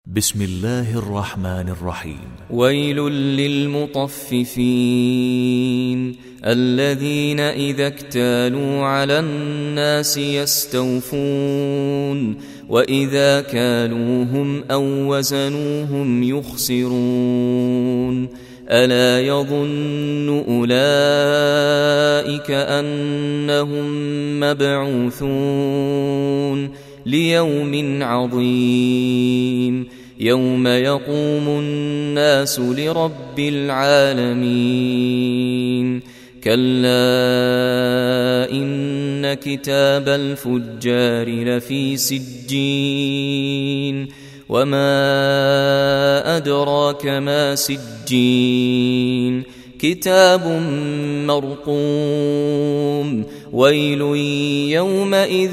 بسم الله الرحمن الرحيم. ويل للمطففين الذين إذا اكتالوا على الناس يستوفون وإذا كالوهم أو وزنوهم يخسرون ألا يظن أولئك أنهم مبعوثون ليوم عظيم يوم يقوم الناس لرب العالمين كلا إن كتاب الفجار لفي سجين وما أدراك ما سجين كتاب مرقوم ويل يومئذ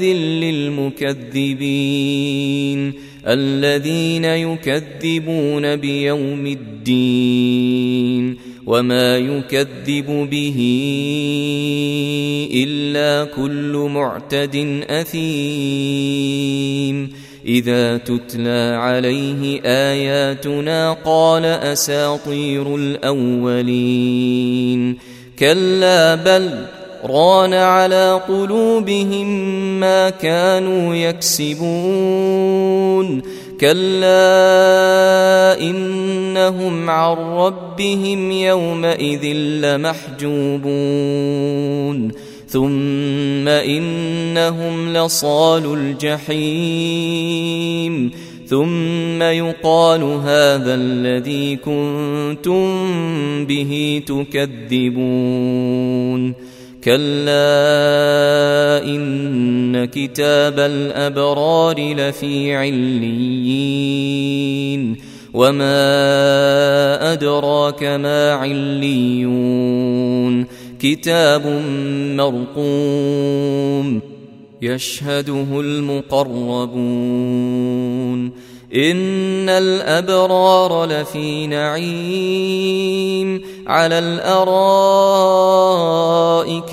للمكذبين الذين يكذبون بيوم الدين وما يكذب به إلا كل معتد أثيم إذا تتلى عليه آياتنا قال أساطير الأولين كلا بل ران على قلوبهم ما كانوا يكسبون كلا إنهم عن ربهم يومئذ لمحجوبون ثم إنهم لصالوا الجحيم ثم يقال هذا الذي كنتم به تكذبون كلا إن كتاب الأبرار لفي عليين وما أدراك ما عليون كتاب مرقوم يشهده المقربون إن الأبرار لفي نعيم على الأرائك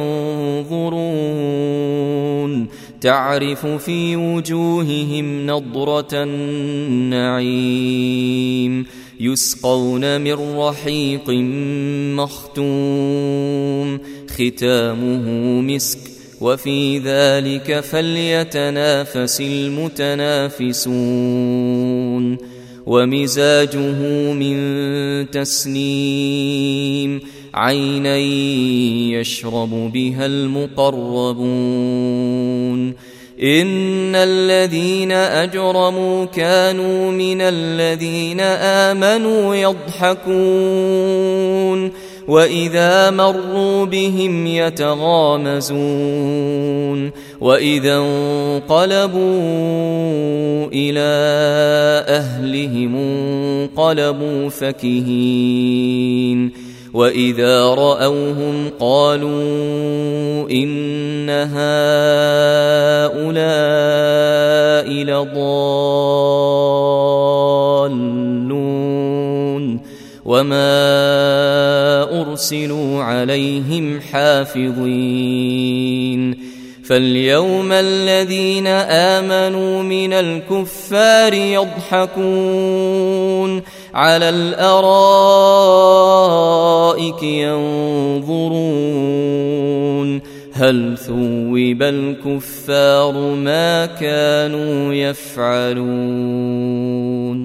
ينظرون تعرف في وجوههم نضرة النعيم يسقون من رحيق مختوم ختامه مسك وفي ذلك فليتنافس المتنافسون ومزاجه من تسنيم عينا يشرب بها المقربون إن الذين أجرموا كانوا من الذين آمنوا يضحكون وإذا مروا بهم يتغامزون وإذا انقلبوا إلى أهلهم انقلبوا فكهين وإذا رأوهم قالوا إن هؤلاء لضالون وما أرسلوا عليهم حافظين فاليوم الذين آمنوا من الكفار يضحكون على الأرائك ينظرون هل ثوب الكفار ما كانوا يفعلون